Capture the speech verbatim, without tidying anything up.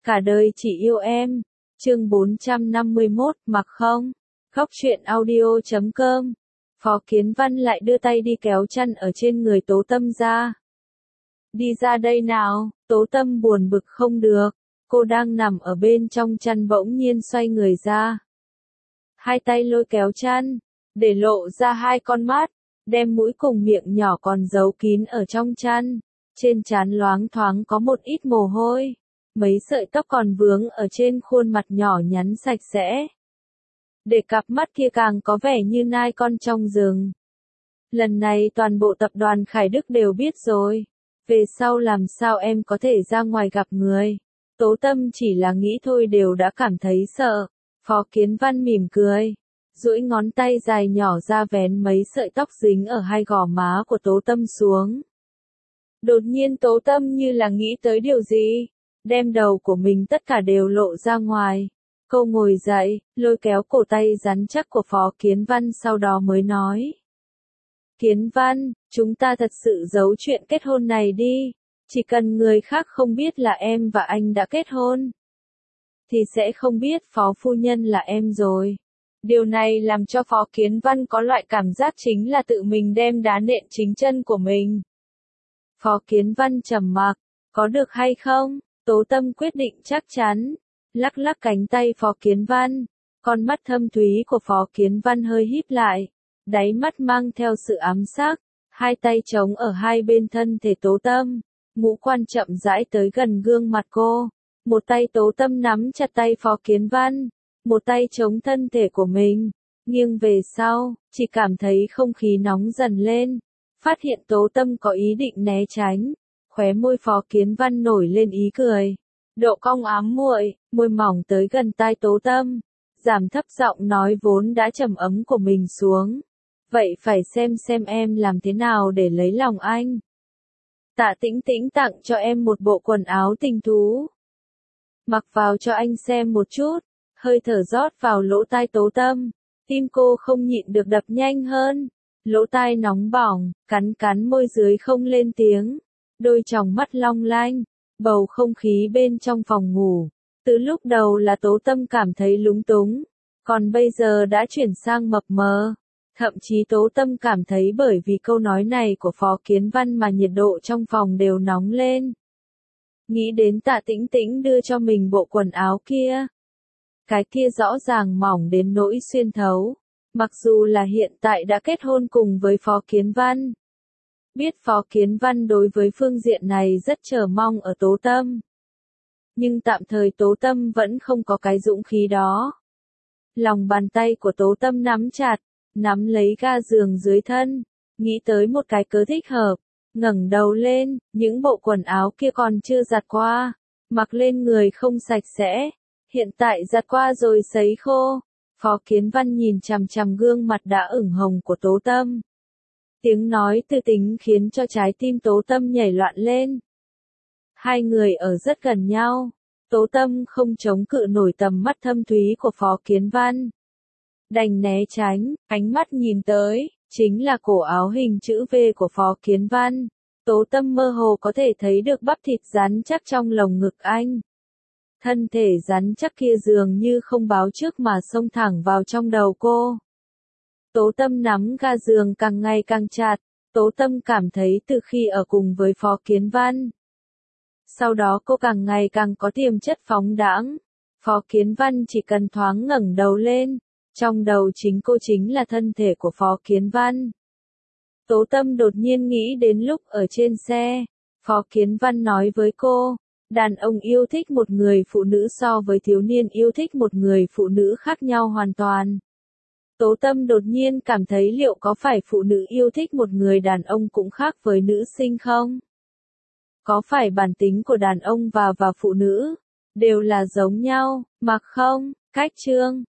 Cả đời chỉ yêu em. Chương bốn trăm năm mươi mốt, mặc không? Khóc chuyện audio chấm com. Phó Kiến Văn lại đưa tay đi kéo chăn ở trên người Tố Tâm ra. Đi ra đây nào, Tố Tâm buồn bực không được. Cô đang nằm ở bên trong chăn bỗng nhiên xoay người ra. Hai tay lôi kéo chăn, để lộ ra hai con mắt, đem mũi cùng miệng nhỏ còn giấu kín ở trong chăn. Trên trán loáng thoáng có một ít mồ hôi. Mấy sợi tóc còn vướng ở trên khuôn mặt nhỏ nhắn sạch sẽ. Để cặp mắt kia càng có vẻ như nai con trong rừng. Lần này toàn bộ tập đoàn Khải Đức đều biết rồi. Về sau làm sao em có thể ra ngoài gặp người. Tố Tâm chỉ là nghĩ thôi đều đã cảm thấy sợ. Phó Kiến Văn mỉm cười, duỗi ngón tay dài nhỏ ra vén mấy sợi tóc dính ở hai gò má của Tố Tâm xuống. Đột nhiên Tố Tâm như là nghĩ tới điều gì, đem đầu của mình tất cả đều lộ ra ngoài. Cô ngồi dậy, lôi kéo cổ tay rắn chắc của Phó Kiến Văn sau đó mới nói. Kiến Văn, chúng ta thật sự giấu chuyện kết hôn này đi. Chỉ cần người khác không biết là em và anh đã kết hôn, thì sẽ không biết Phó Phu Nhân là em rồi. Điều này làm cho Phó Kiến Văn có loại cảm giác chính là tự mình đem đá nện chính chân của mình. Phó Kiến Văn trầm mặc, có được hay không? Tố Tâm quyết định chắc chắn, lắc lắc cánh tay Phó Kiến Văn. Con mắt thâm thúy của Phó Kiến Văn hơi híp lại, đáy mắt mang theo sự ám sắc, hai tay chống ở hai bên thân thể Tố Tâm, ngũ quan chậm rãi tới gần gương mặt cô. Một tay Tố Tâm nắm chặt tay Phó Kiến Văn, một tay chống thân thể của mình, nghiêng về sau, chỉ cảm thấy không khí nóng dần lên. Phát hiện Tố Tâm có ý định né tránh, khóe môi Phó Kiến Văn nổi lên ý cười. Độ cong ám muội, môi mỏng tới gần tai Tố Tâm, giảm thấp giọng nói vốn đã trầm ấm của mình xuống. Vậy phải xem xem em làm thế nào để lấy lòng anh. Tạ Tĩnh Tĩnh tặng cho em một bộ quần áo tình thú. Mặc vào cho anh xem một chút. Hơi thở rót vào lỗ tai Tố Tâm. Tim cô không nhịn được đập nhanh hơn. Lỗ tai nóng bỏng, cắn cắn môi dưới không lên tiếng. Đôi tròng mắt long lanh. Bầu không khí bên trong phòng ngủ. Từ lúc đầu là Tố Tâm cảm thấy lúng túng. Còn bây giờ đã chuyển sang mập mờ. Thậm chí Tố Tâm cảm thấy bởi vì câu nói này của Phó Kiến Văn mà nhiệt độ trong phòng đều nóng lên. Nghĩ đến Tạ Tĩnh Tĩnh đưa cho mình bộ quần áo kia. Cái kia rõ ràng mỏng đến nỗi xuyên thấu. Mặc dù là hiện tại đã kết hôn cùng với Phó Kiến Văn. Biết Phó Kiến Văn đối với phương diện này rất chờ mong ở Tố Tâm. Nhưng tạm thời Tố Tâm vẫn không có cái dũng khí đó. Lòng bàn tay của Tố Tâm nắm chặt, nắm lấy ga giường dưới thân, nghĩ tới một cái cớ thích hợp, ngẩng đầu lên, những bộ quần áo kia còn chưa giặt qua, mặc lên người không sạch sẽ, hiện tại giặt qua rồi sấy khô. Phó Kiến Văn nhìn chằm chằm gương mặt đã ửng hồng của Tố Tâm. Tiếng nói tư tính khiến cho trái tim Tố Tâm nhảy loạn lên. Hai người ở rất gần nhau, Tố Tâm không chống cự nổi tầm mắt thâm thúy của Phó Kiến Văn. Đành né tránh, ánh mắt nhìn tới, chính là cổ áo hình chữ V của Phó Kiến Văn. Tố Tâm mơ hồ có thể thấy được bắp thịt rắn chắc trong lồng ngực anh. Thân thể rắn chắc kia dường như không báo trước mà xông thẳng vào trong đầu cô. Tố Tâm nắm ga giường càng ngày càng chặt, Tố Tâm cảm thấy từ khi ở cùng với Phó Kiến Văn. Sau đó cô càng ngày càng có tiềm chất phóng đãng. Phó Kiến Văn chỉ cần thoáng ngẩng đầu lên. Trong đầu chính cô chính là thân thể của Phó Kiến Văn. Tố Tâm đột nhiên nghĩ đến lúc ở trên xe, Phó Kiến Văn nói với cô, đàn ông yêu thích một người phụ nữ so với thiếu niên yêu thích một người phụ nữ khác nhau hoàn toàn. Tố Tâm đột nhiên cảm thấy liệu có phải phụ nữ yêu thích một người đàn ông cũng khác với nữ sinh không? Có phải bản tính của đàn ông và và phụ nữ đều là giống nhau, mặc không? Cách chương